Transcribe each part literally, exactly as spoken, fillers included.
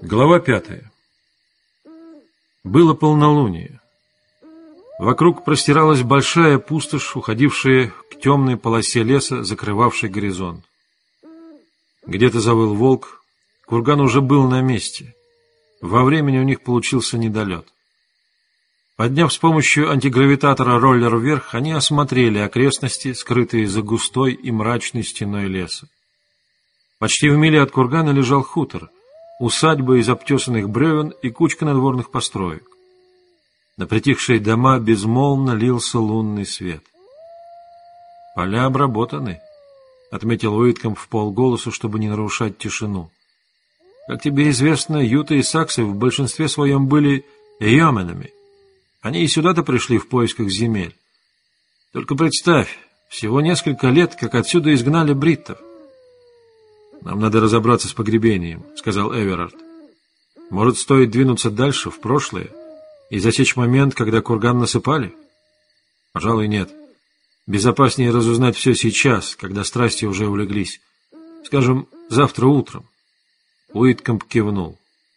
Глава пятая. Было полнолуние. Вокруг простиралась большая пустошь, уходившая к темной полосе леса, закрывавшей горизонт. Где-то завыл волк. Курган уже был на месте. Во времени у них получился недолет. Подняв с помощью антигравитатора роллер вверх, они осмотрели окрестности, скрытые за густой и мрачной стеной леса. Почти в миле от кургана лежал хутор, усадьба из обтесанных бревен и кучка надворных построек. На притихшие дома безмолвно лился лунный свет. «Поля обработаны», — отметил Уиткомб вполголоса, чтобы не нарушать тишину. «Как тебе известно, юты и саксы в большинстве своем были йоменами. Они и сюда-то пришли в поисках земель. Только представь, всего несколько лет, как отсюда изгнали бриттов». «Нам надо разобраться с погребением», — сказал Эверард. «Может, стоит двинуться дальше, в прошлое, и засечь момент, когда курган насыпали?» «Пожалуй, нет. Безопаснее разузнать все сейчас, когда страсти уже улеглись. Скажем, завтра утром». Уиткомб кивнул.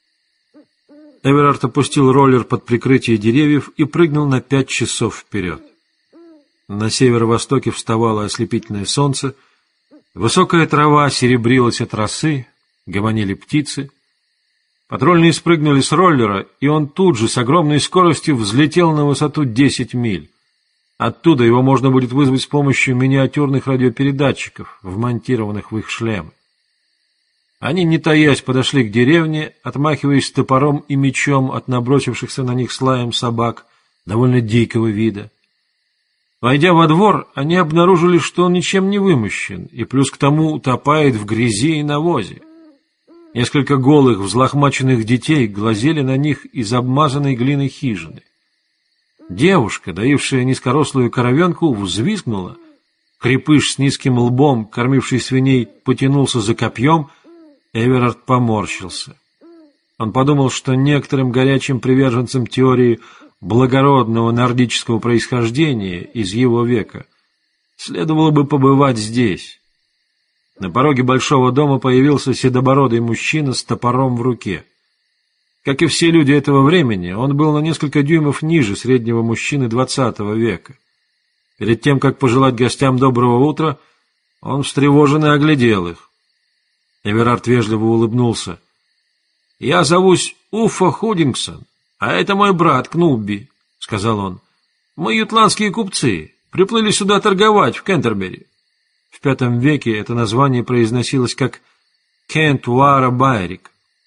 Эверард опустил роллер под прикрытие деревьев и прыгнул на пять часов вперед. На северо-востоке вставало ослепительное солнце, высокая трава серебрилась от росы, гомонили птицы. Патрульные спрыгнули с роллера, и он тут же с огромной скоростью взлетел на высоту десять миль. Оттуда его можно будет вызвать с помощью миниатюрных радиопередатчиков, вмонтированных в их шлемы. Они, не таясь, подошли к деревне, отмахиваясь топором и мечом от набросившихся на них слаем собак, довольно дикого вида. Войдя во двор, они обнаружили, что он ничем не вымощен, и плюс к тому утопает в грязи и навозе. Несколько голых, взлохмаченных детей глазели на них из обмазанной глиной хижины. Девушка, доившая низкорослую коровенку, взвизгнула. Крепыш с низким лбом, кормивший свиней, потянулся за копьем. Эверард поморщился. Он подумал, что некоторым горячим приверженцам теории благородного нордического происхождения из его века следовало бы побывать здесь. На пороге большого дома появился седобородый мужчина с топором в руке. Как и все люди этого времени, он был на несколько дюймов ниже среднего мужчины двадцатого века. Перед тем, как пожелать гостям доброго утра, он встревоженно оглядел их. Эверард вежливо улыбнулся. «Я зовусь Уффа Худингсон, а это мой брат Кнубби», — сказал он. «Мы ютландские купцы, приплыли сюда торговать в Кентербери». В пятом веке это название произносилось как Кент-Уара Байрик.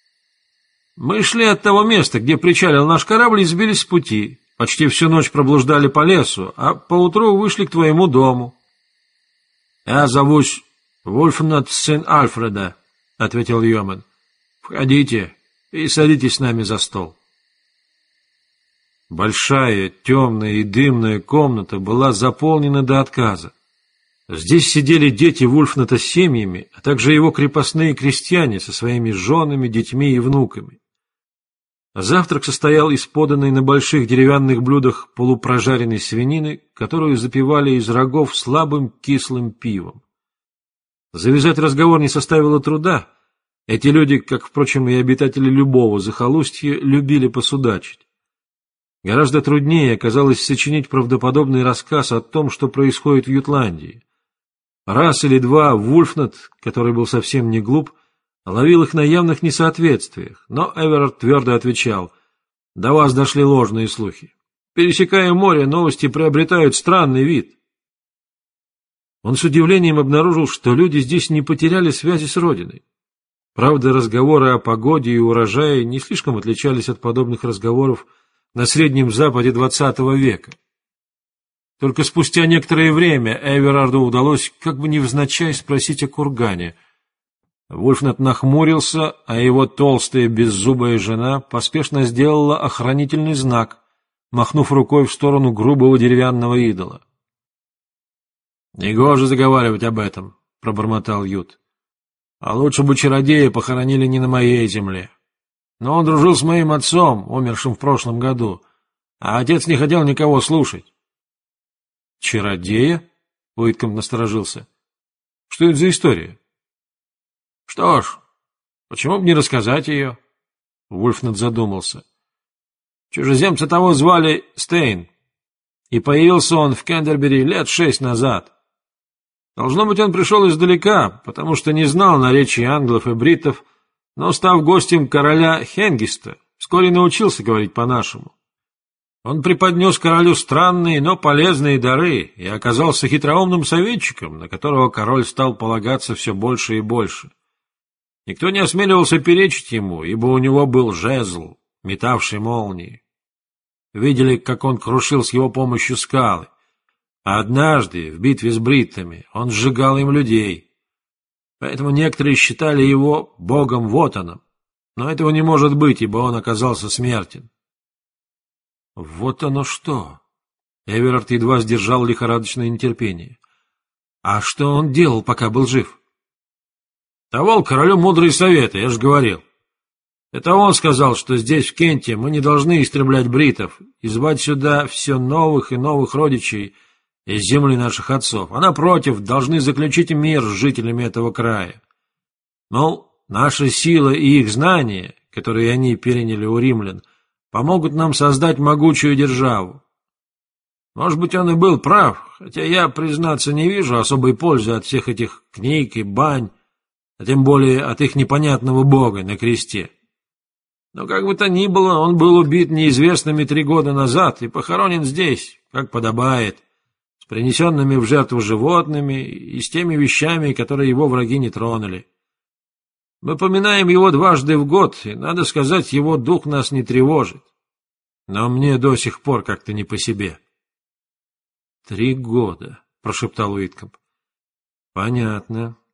«Мы шли от того места, где причалил наш корабль, и сбились с пути. Почти всю ночь проблуждали по лесу, а поутру вышли к твоему дому». «Я зовусь Вульфнат сын Альфреда», — ответил Йомен. «Входите и садитесь с нами за стол». Большая, темная и дымная комната была заполнена до отказа. Здесь сидели дети Вульфната с семьями, а также его крепостные крестьяне со своими женами, детьми и внуками. Завтрак состоял из поданной на больших деревянных блюдах полупрожаренной свинины, которую запивали из рогов слабым кислым пивом. Завязать разговор не составило труда. Эти люди, как, впрочем, и обитатели любого захолустья, любили посудачить. Гораздо труднее оказалось сочинить правдоподобный рассказ о том, что происходит в Ютландии. Раз или два Вульфнат, который был совсем не глуп, ловил их на явных несоответствиях, но Эверард твердо отвечал: «До вас дошли ложные слухи. Пересекая море, новости приобретают странный вид». Он с удивлением обнаружил, что люди здесь не потеряли связи с родиной. Правда, разговоры о погоде и урожае не слишком отличались от подобных разговоров на Среднем Западе двадцатого века. Только спустя некоторое время Эверарду удалось как бы невзначай спросить о кургане. Вульфнат нахмурился, а его толстая беззубая жена поспешно сделала охранительный знак, махнув рукой в сторону грубого деревянного идола. «Негоже заговаривать об этом», — пробормотал Ют. «А лучше бы чародея похоронили не на моей земле. Но он дружил с моим отцом, умершим в прошлом году, а отец не хотел никого слушать». «Чародея?» — Уиткомб насторожился. «Что это за история?» «Что ж, почему бы не рассказать ее? Вульфнет задумался. Чужеземца того звали Стейн, и появился он в Кентербери лет шесть назад. Должно быть, он пришел издалека, потому что не знал наречий англов и бриттов, но, став гостем короля Хенгиста, вскоре научился говорить по-нашему. Он преподнес королю странные, но полезные дары и оказался хитроумным советчиком, на которого король стал полагаться все больше и больше. Никто не осмеливался перечить ему, ибо у него был жезл, метавший молнии. Видели, как он крушил с его помощью скалы. А однажды, в битве с бриттами, он сжигал им людей. Поэтому некоторые считали его богом Вотаном. Но этого не может быть, ибо он оказался смертен. Вот оно что! Эверард едва сдержал лихорадочное нетерпение. А что он делал, пока был жив? Давал королю мудрые советы, я же говорил. Это он сказал, что здесь, в Кенте, мы не должны истреблять бриттов и звать сюда все новых и новых родичей из земли наших отцов, а напротив, должны заключить мир с жителями этого края. Мол, наша сила и их знания, которые они переняли у римлян, помогут нам создать могучую державу. Может быть, он и был прав, хотя я, признаться, не вижу особой пользы от всех этих книг и бань, а тем более от их непонятного бога на кресте. Но как бы то ни было, он был убит неизвестными три года назад и похоронен здесь, как подобает, с принесенными в жертву животными и с теми вещами, которые его враги не тронули. Мы поминаем его дважды в год, и, надо сказать, его дух нас не тревожит. Но мне до сих пор как-то не по себе. — Три года, — прошептал Уиткомб. — Понятно.